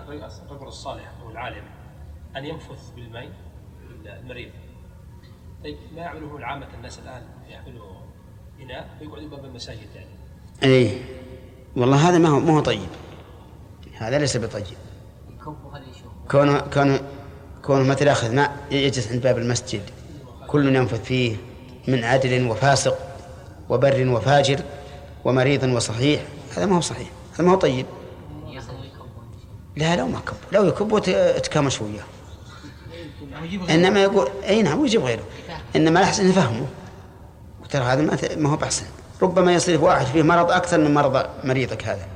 الرجل الصالح أو العالم أن ينفث بالماء المريض. طيب ما يعمله العامة الناس الآن؟ يحملوا إناء ويقعدوا باب المساجد يعني. أي والله هذا ما هو طيب، هذا ليس بطيب. كونه مثل أخذ ماء يجلس عند باب المسجد كل ينفث فيه من عدل وفاسق وبر وفاجر ومريض وصحيح، هذا ما هو صحيح، هذا ما هو طيب. لا ما كب، لو يكب وتكام شوية، إنما يقول أي نعم ويجيب غيره، إنما الأحسن نفهمه، وترى هذا ما هو بأحسن، ربما يصير واحد فيه مرض أكثر من مرض مريضك هذا.